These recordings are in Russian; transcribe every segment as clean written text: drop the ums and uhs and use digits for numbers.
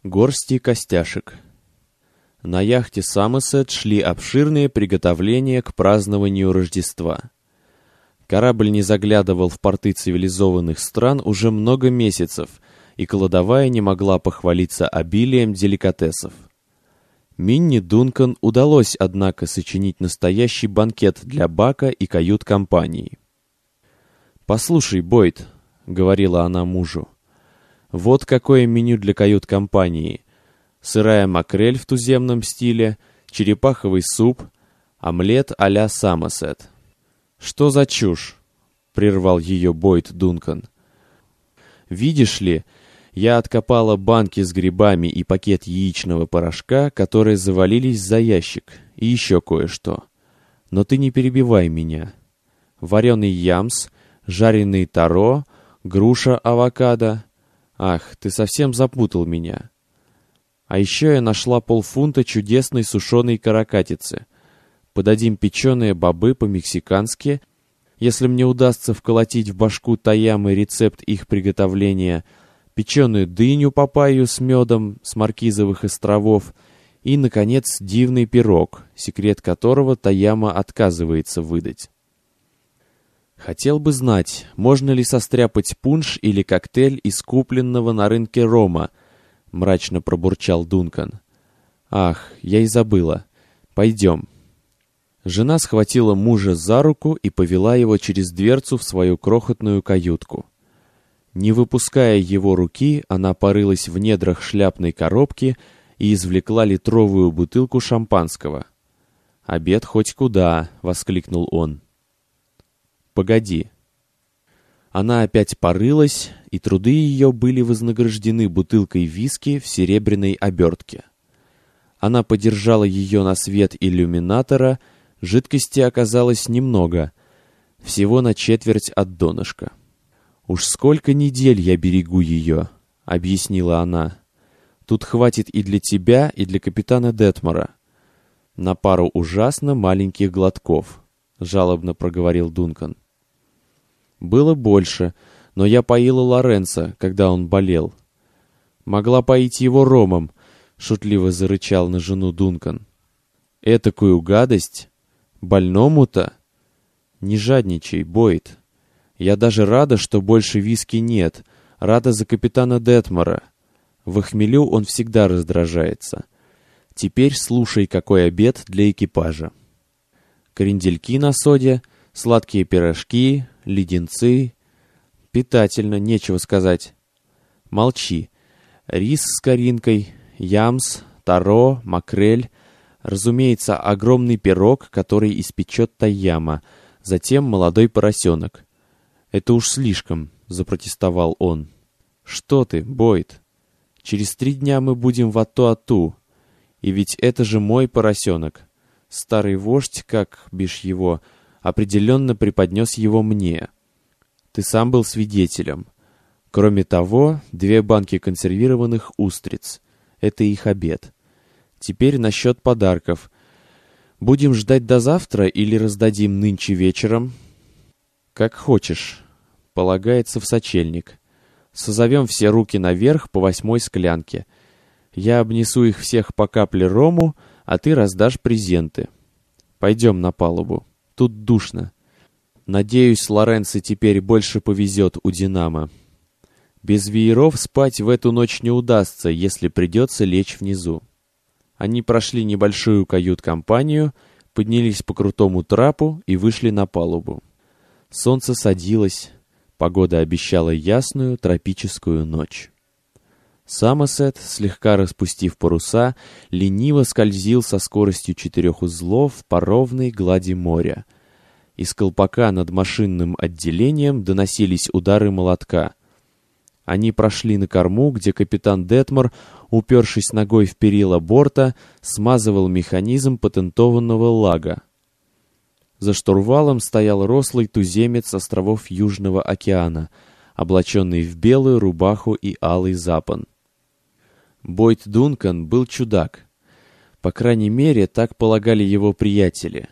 Горсти костяшек. На яхте «Самосет» шли обширные приготовления к празднованию Рождества. Корабль не заглядывал в порты цивилизованных стран уже много месяцев, и кладовая не могла похвалиться обилием деликатесов. Минни Дункан удалось, однако, сочинить настоящий банкет для бака и кают-компании. «Послушай, Бойд», — говорила она мужу, — «вот какое меню для кают-компании. Сырая макрель в туземном стиле, черепаховый суп, омлет а-ля Самосет». «Что за чушь?» — прервал ее Бойд Дункан. «Видишь ли, я откопала банки с грибами и пакет яичного порошка, которые завалились за ящик, и еще кое-что. Но ты не перебивай меня. Вареный ямс, жареный таро, груша авокадо. Ах, ты совсем запутал меня. А еще я нашла полфунта чудесной сушеной каракатицы. Подадим печеные бобы по-мексикански. Если мне удастся вколотить в башку Таямы рецепт их приготовления, печеную дыню-папайю с медом с Маркизовых островов и, наконец, дивный пирог, секрет которого Таяма отказывается выдать. Хотел бы знать, можно ли состряпать пунш или коктейль из купленного на рынке рома, мрачно пробурчал Дункан. Ах, я и забыла. Пойдем. Жена схватила мужа за руку и повела его через дверцу в свою крохотную каютку. Не выпуская его руки, она порылась в недрах шляпной коробки и извлекла литровую бутылку шампанского. «Обед хоть куда!» — воскликнул он. «Погоди». Она опять порылась, и труды ее были вознаграждены бутылкой виски в серебряной обертке. Она подержала ее на свет иллюминатора, жидкости оказалось немного, всего на четверть от донышка. «Уж сколько недель я берегу ее», — объяснила она. «Тут хватит и для тебя, и для капитана Детмора». «На пару ужасно маленьких глотков», — жалобно проговорил Дункан. «Было больше, но я поила Лоренцо, когда он болел». «Могла поить его ромом», — шутливо зарычал на жену Дункан. «Этакую гадость? Больному-то? Не жадничай, Бойд. Я даже рада, что больше виски нет, рада за капитана Детмора. В хмелю он всегда раздражается. Теперь слушай, какой обед для экипажа. Крендельки на соде, сладкие пирожки, леденцы. Питательно, нечего сказать. Молчи. Рис с коринкой, ямс, таро, макрель. Разумеется, огромный пирог, который испечет Таяма, затем молодой поросенок. «Это уж слишком», — запротестовал он. «Что ты, Бойд? Через 3 дня мы будем в Ату-Ату. И ведь это же мой поросенок. Старый вождь, как бишь его, определенно преподнес его мне. Ты сам был свидетелем. Кроме того, 2 банки консервированных устриц. Это их обед. Теперь насчет подарков. Будем ждать до завтра или раздадим нынче вечером?» «Как хочешь. Полагается в сочельник. Созовем все руки наверх по 8 склянке. Я обнесу их всех по капле рому, а ты раздашь презенты. Пойдем на палубу. Тут душно. Надеюсь, Лоренцо теперь больше повезет у «Динамо». Без вееров спать в эту ночь не удастся, если придется лечь внизу». Они прошли небольшую кают-компанию, поднялись по крутому трапу и вышли на палубу. Солнце садилось, погода обещала ясную тропическую ночь. Самосет, слегка распустив паруса, лениво скользил со скоростью 4 узлов по ровной глади моря. Из колпака над машинным отделением доносились удары молотка. Они прошли на корму, где капитан Детмор, упершись ногой в перила борта, смазывал механизм патентованного лага. За штурвалом стоял рослый туземец островов Южного океана, облаченный в белую рубаху и алый запон. Бойд Дункан был чудак. По крайней мере, так полагали его приятели.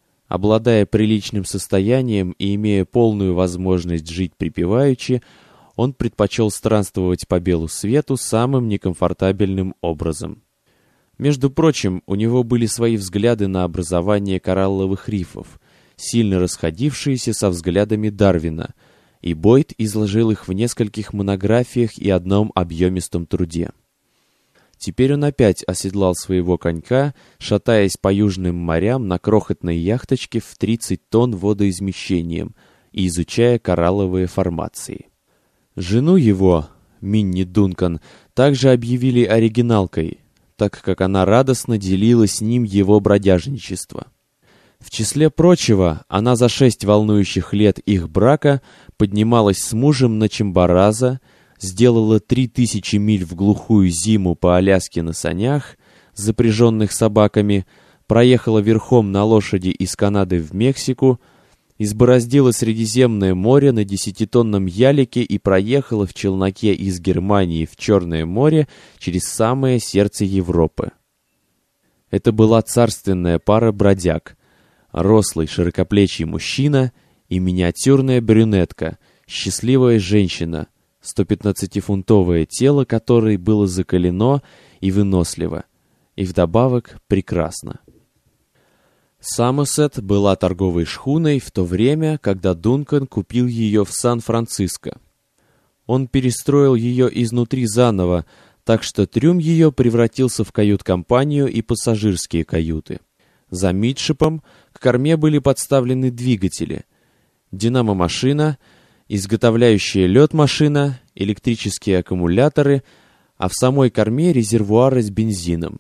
Обладая приличным состоянием и имея полную возможность жить припеваючи, он предпочел странствовать по белу свету самым некомфортабельным образом. Между прочим, у него были свои взгляды на образование коралловых рифов, сильно расходившиеся со взглядами Дарвина, и Бойд изложил их в нескольких монографиях и одном объемистом труде. Теперь он опять оседлал своего конька, шатаясь по южным морям на крохотной яхточке в 30 тонн водоизмещением и изучая коралловые формации. Жену его, Минни Дункан, также объявили оригиналкой, так как она радостно делила с ним его бродяжничество. В числе прочего, она за 6 волнующих лет их брака поднималась с мужем на Чимборазо, сделала 3000 миль в глухую зиму по Аляске на санях, запряженных собаками, проехала верхом на лошади из Канады в Мексику, избороздила Средиземное море на 10-тонном ялике и проехала в челноке из Германии в Черное море через самое сердце Европы. Это была царственная пара бродяг, рослый широкоплечий мужчина и миниатюрная брюнетка, счастливая женщина, 115-фунтовое тело которой было закалено и выносливо, и вдобавок прекрасно. Самосет была торговой шхуной в то время, когда Дункан купил ее в Сан-Франциско. Он перестроил ее изнутри заново, так что трюм ее превратился в кают-компанию и пассажирские каюты. За мидшипом к корме были подставлены двигатели, динамо-машина, изготовляющая лед-машина, электрические аккумуляторы, а в самой корме резервуары с бензином.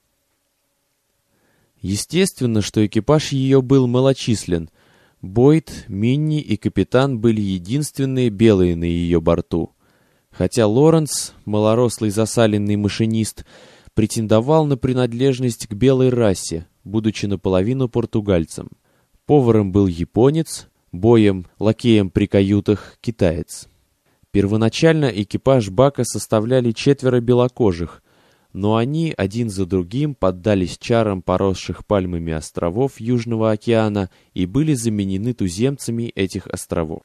Естественно, что экипаж ее был малочислен. Бойд, Минни и капитан были единственные белые на ее борту. Хотя Лоренс, малорослый засаленный машинист, претендовал на принадлежность к белой расе, будучи наполовину португальцем. Поваром был японец, боем, лакеем при каютах китаец. Первоначально экипаж Бака составляли 4 белокожих, но они один за другим поддались чарам поросших пальмами островов Южного океана и были заменены туземцами этих островов.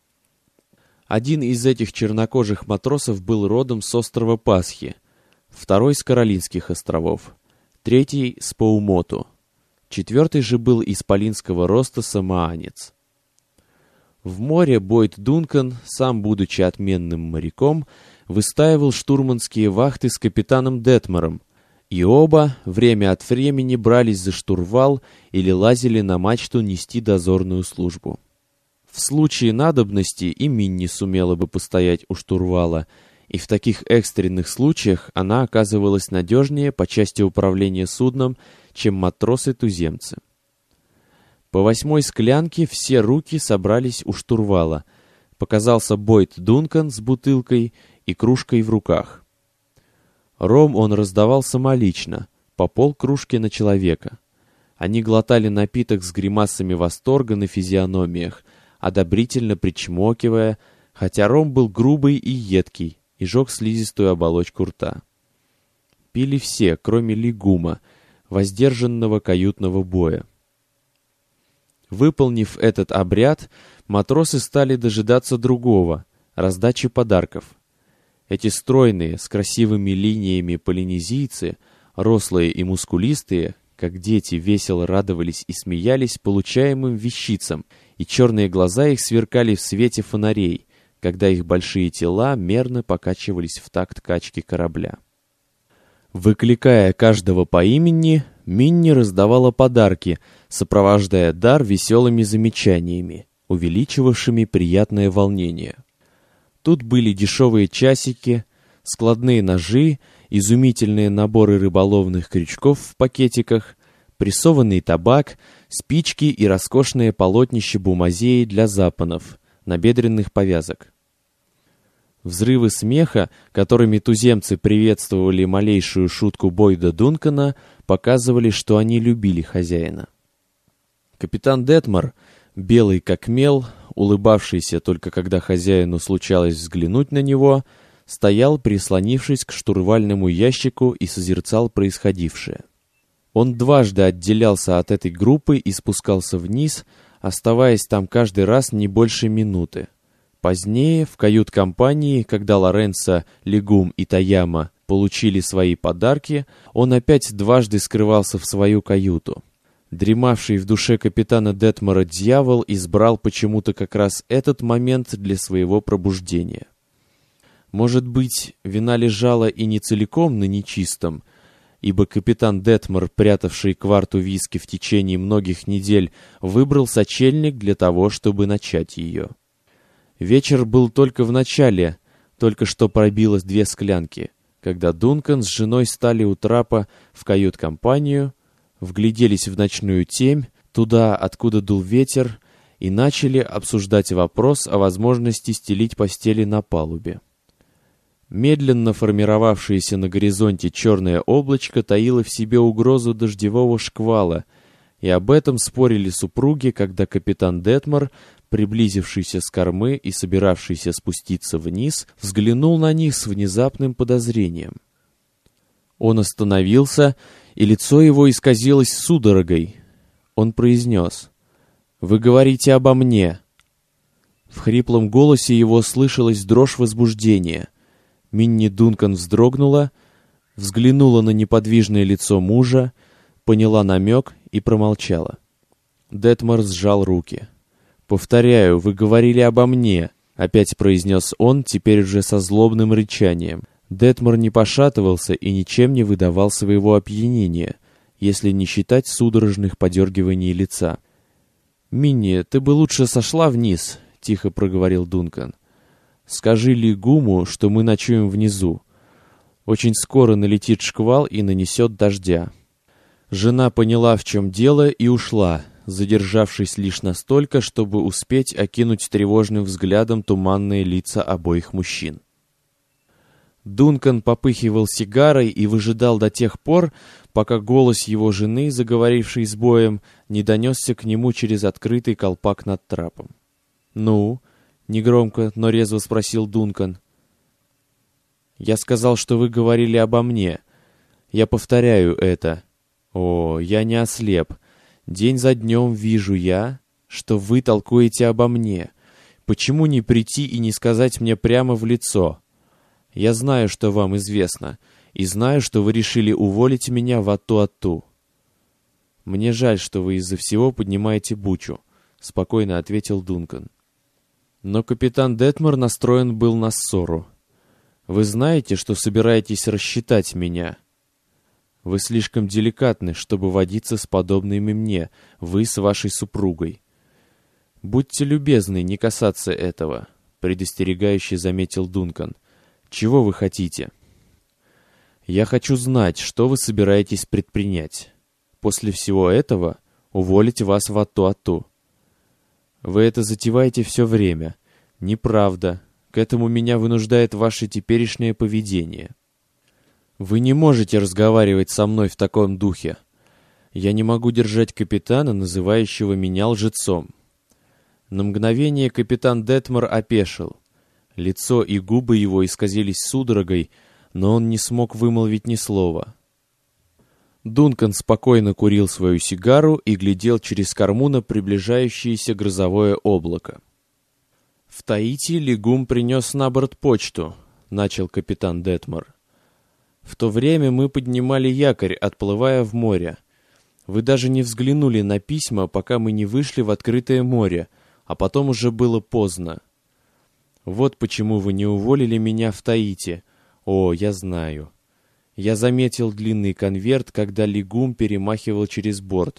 Один из этих чернокожих матросов был родом с острова Пасхи, второй с Каролинских островов, третий с Паумоту, четвертый же был исполинского роста самоанец. В море Бойд Дункан, сам будучи отменным моряком, выстаивал штурманские вахты с капитаном Детмором, и оба время от времени брались за штурвал или лазили на мачту нести дозорную службу. В случае надобности и Минни сумела бы постоять у штурвала, и в таких экстренных случаях она оказывалась надежнее по части управления судном, чем матросы-туземцы. По 8-й склянке все руки собрались у штурвала. Показался Бойд Дункан с бутылкой и кружкой в руках. Ром он раздавал самолично, по полкружки на человека. Они глотали напиток с гримасами восторга на физиономиях, одобрительно причмокивая, хотя ром был грубый и едкий и жег слизистую оболочку рта. Пили все, кроме лигума, воздержанного каютного боя. Выполнив этот обряд, матросы стали дожидаться другого, раздачи подарков. Эти стройные, с красивыми линиями полинезийцы, рослые и мускулистые, как дети, весело радовались и смеялись получаемым вещицам, и черные глаза их сверкали в свете фонарей, когда их большие тела мерно покачивались в такт качки корабля. Выкликая каждого по имени, Минни раздавала подарки, сопровождая дар веселыми замечаниями, увеличивавшими приятное волнение. Тут были дешевые часики, складные ножи, изумительные наборы рыболовных крючков в пакетиках, прессованный табак, спички и роскошные полотнища бумазеи для запонов, набедренных повязок. Взрывы смеха, которыми туземцы приветствовали малейшую шутку Бойда Дункана, показывали, что они любили хозяина. Капитан Детмор, белый как мел, улыбавшийся только когда хозяину случалось взглянуть на него, стоял, прислонившись к штурвальному ящику и созерцал происходившее. Он дважды отделялся от этой группы и спускался вниз, оставаясь там каждый раз не больше минуты. Позднее, в кают-компании, когда Лоренцо, Легум и Таяма получили свои подарки, он опять дважды скрывался в свою каюту. Дремавший в душе капитана Детмора дьявол избрал почему-то как раз этот момент для своего пробуждения. Может быть, вина лежала и не целиком на нечистом, ибо капитан Детмор, прятавший кварту виски в течение многих недель, выбрал сочельник для того, чтобы начать ее. Вечер был только в начале, только что пробилось 2 склянки, когда Дункан с женой стали у трапа в кают-компанию, вгляделись в ночную темь, туда, откуда дул ветер, и начали обсуждать вопрос о возможности стелить постели на палубе. Медленно формировавшееся на горизонте черное облачко таило в себе угрозу дождевого шквала, и об этом спорили супруги, когда капитан Детмор, приблизившийся с кормы и собиравшийся спуститься вниз, взглянул на них с внезапным подозрением. Он остановился, и лицо его исказилось судорогой. Он произнес: «Вы говорите обо мне». В хриплом голосе его слышалась дрожь возбуждения. Минни Дункан вздрогнула, взглянула на неподвижное лицо мужа, поняла намек и промолчала. Детмор сжал руки. «Повторяю, вы говорили обо мне», — опять произнес он, теперь уже со злобным рычанием. Детмор не пошатывался и ничем не выдавал своего опьянения, если не считать судорожных подергиваний лица. «Минни, ты бы лучше сошла вниз», — тихо проговорил Дункан. «Скажи Легуму, что мы ночуем внизу. Очень скоро налетит шквал и нанесет дождя». Жена поняла, в чем дело, и ушла, задержавшись лишь настолько, чтобы успеть окинуть тревожным взглядом туманные лица обоих мужчин. Дункан попыхивал сигарой и выжидал до тех пор, пока голос его жены, заговорившей с боем, не донесся к нему через открытый колпак над трапом. «Ну?» — негромко, но резво спросил Дункан. «Я сказал, что вы говорили обо мне. Я повторяю это. О, я не ослеп. День за днем вижу я, что вы толкуете обо мне. Почему не прийти и не сказать мне прямо в лицо? Я знаю, что вам известно, и знаю, что вы решили уволить меня в Ату-Ату. Мне жаль, что вы из-за всего поднимаете бучу», — спокойно ответил Дункан. Но капитан Детмор настроен был на ссору. «Вы знаете, что собираетесь рассчитать меня? Вы слишком деликатны, чтобы водиться с подобными мне, вы с вашей супругой. Будьте любезны не касаться этого», — предостерегающе заметил Дункан. «Чего вы хотите?» «Я хочу знать, что вы собираетесь предпринять. После всего этого уволить вас в Ату-Ату. Вы это затеваете все время. Неправда. К этому меня вынуждает ваше теперешнее поведение. Вы не можете разговаривать со мной в таком духе. Я не могу держать капитана, называющего меня лжецом». На мгновение капитан Детмор опешил. Лицо и губы его исказились судорогой, но он не смог вымолвить ни слова. Дункан спокойно курил свою сигару и глядел через корму на приближающееся грозовое облако. «В Таити Легум принес на борт почту», — начал капитан Детмор. «В то время мы поднимали якорь, отплывая в море. Вы даже не взглянули на письма, пока мы не вышли в открытое море, а потом уже было поздно. Вот почему вы не уволили меня в Таити. О, я знаю. Я заметил длинный конверт, когда Легум перемахивал через борт.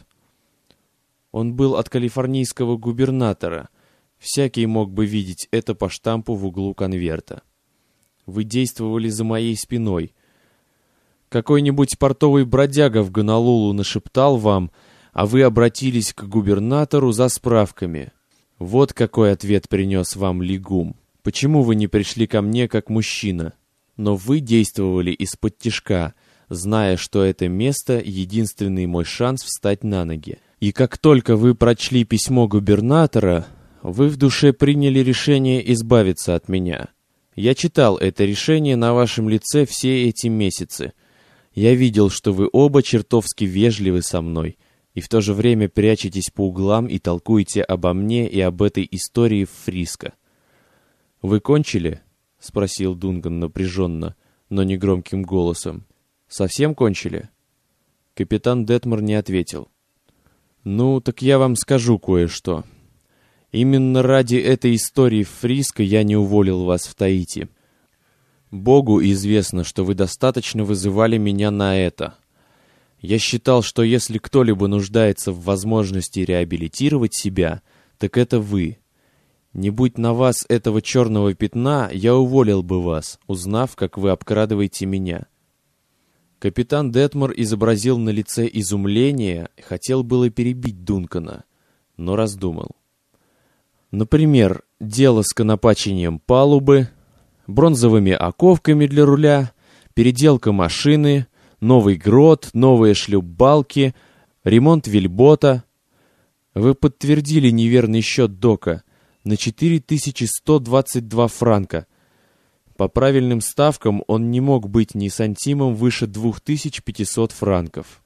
Он был от калифорнийского губернатора. Всякий мог бы видеть это по штампу в углу конверта. Вы действовали за моей спиной. Какой-нибудь портовый бродяга в Гонолулу нашептал вам, а вы обратились к губернатору за справками. Вот какой ответ принес вам Легум. Почему вы не пришли ко мне как мужчина? Но вы действовали из-под-тишка, зная, что это место — единственный мой шанс встать на ноги. И как только вы прочли письмо губернатора, вы в душе приняли решение избавиться от меня. Я читал это решение на вашем лице все эти месяцы. Я видел, что вы оба чертовски вежливы со мной, и в то же время прячетесь по углам и толкуете обо мне и об этой истории в Фриско. «Вы кончили?» — спросил Дункан напряженно, но негромким голосом. «Совсем кончили?» Капитан Детмор не ответил. «Ну, так я вам скажу кое-что. Именно ради этой истории в Фриско я не уволил вас в Таити. Богу известно, что вы достаточно вызывали меня на это. Я считал, что если кто-либо нуждается в возможности реабилитировать себя, так это вы. Не будь на вас этого черного пятна, я уволил бы вас, узнав, как вы обкрадываете меня». Капитан Детмор изобразил на лице изумление, хотел было перебить Дункана, но раздумал. Например, дело с конопачением палубы, бронзовыми оковками для руля, переделка машины, новый грот, новые шлюпбалки, ремонт вельбота. Вы подтвердили неверный счет Дока на 4122 франка. По правильным ставкам он не мог быть ни сантимом выше 2500 франков.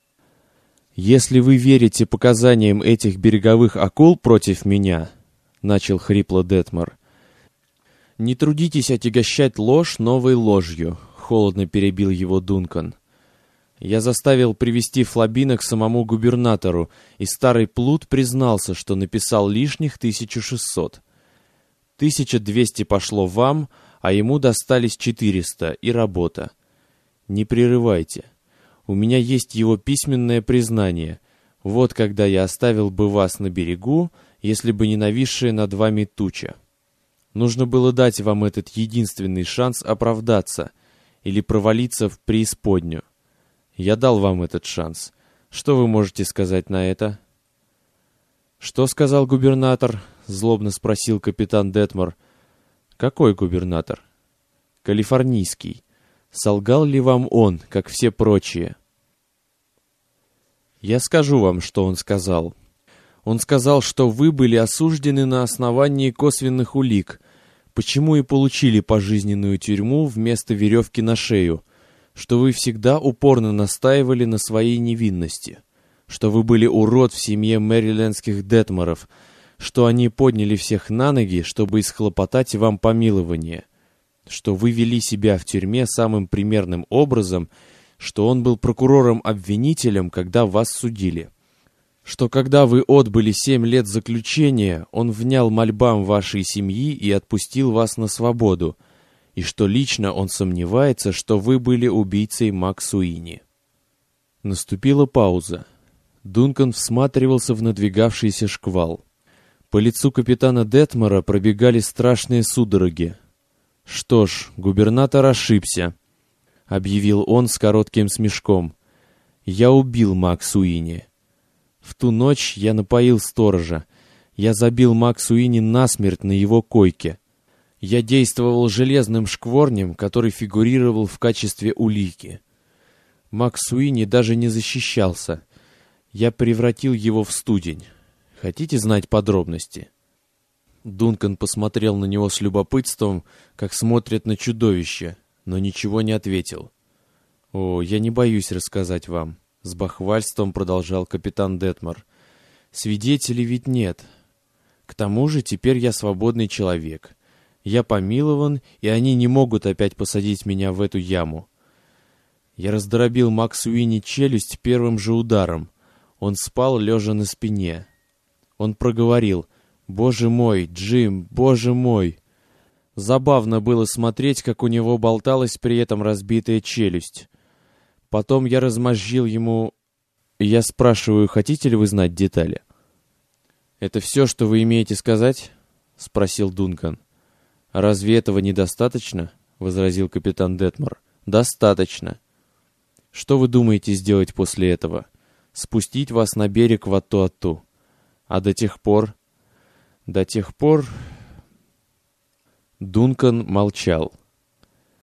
«Если вы верите показаниям этих береговых акул против меня, — начал хрипло Детмор, — не трудитесь отягощать ложь новой ложью, — холодно перебил его Дункан. Я заставил привести Флабина к самому губернатору, и старый плут признался, что написал лишних 1600. 1200 пошло вам, а ему достались 400 и работа. Не прерывайте. У меня есть его письменное признание. Вот когда я оставил бы вас на берегу, если бы не нависшая над вами туча. Нужно было дать вам этот единственный шанс оправдаться или провалиться в преисподнюю. Я дал вам этот шанс. Что вы можете сказать на это?» «Что сказал губернатор?» — злобно спросил капитан Детмор. «Какой губернатор?» «Калифорнийский. Солгал ли вам он, как все прочие?» «Я скажу вам, что он сказал. Он сказал, что вы были осуждены на основании косвенных улик, почему и получили пожизненную тюрьму вместо веревки на шею, что вы всегда упорно настаивали на своей невинности, что вы были урод в семье мэрилендских Детморов, что они подняли всех на ноги, чтобы исхлопотать вам помилование, что вы вели себя в тюрьме самым примерным образом, что он был прокурором-обвинителем, когда вас судили, что когда вы отбыли 7 лет заключения, он внял мольбам вашей семьи и отпустил вас на свободу, и что лично он сомневается, что вы были убийцей Максуини». Наступила пауза. Дункан всматривался в надвигавшийся шквал. По лицу капитана Детмора пробегали страшные судороги. «Что ж, губернатор ошибся», — объявил он с коротким смешком. «Я убил Максуини. В ту ночь я напоил сторожа. Я забил Максуини насмерть на его койке. Я действовал железным шкворнем, который фигурировал в качестве улики. Максуини даже не защищался. Я превратил его в студень. Хотите знать подробности?» Дункан посмотрел на него с любопытством, как смотрят на чудовище, но ничего не ответил. «О, я не боюсь рассказать вам», — с бахвальством продолжал капитан Детмор. «Свидетелей ведь нет. К тому же теперь я свободный человек. Я помилован, и они не могут опять посадить меня в эту яму. Я раздробил Максуини челюсть первым же ударом. Он спал, лежа на спине. Он проговорил: «Боже мой, Джим, боже мой!» Забавно было смотреть, как у него болталась при этом разбитая челюсть. Потом я размозжил ему... Я спрашиваю, хотите ли вы знать детали? «Это все, что вы имеете сказать?» — спросил Дункан. «Разве этого недостаточно?» — возразил капитан Детмор. «Достаточно. Что вы думаете сделать после этого? Спустить вас на берег в Атту-Атту. А до тех пор...» «До тех пор...» Дункан молчал.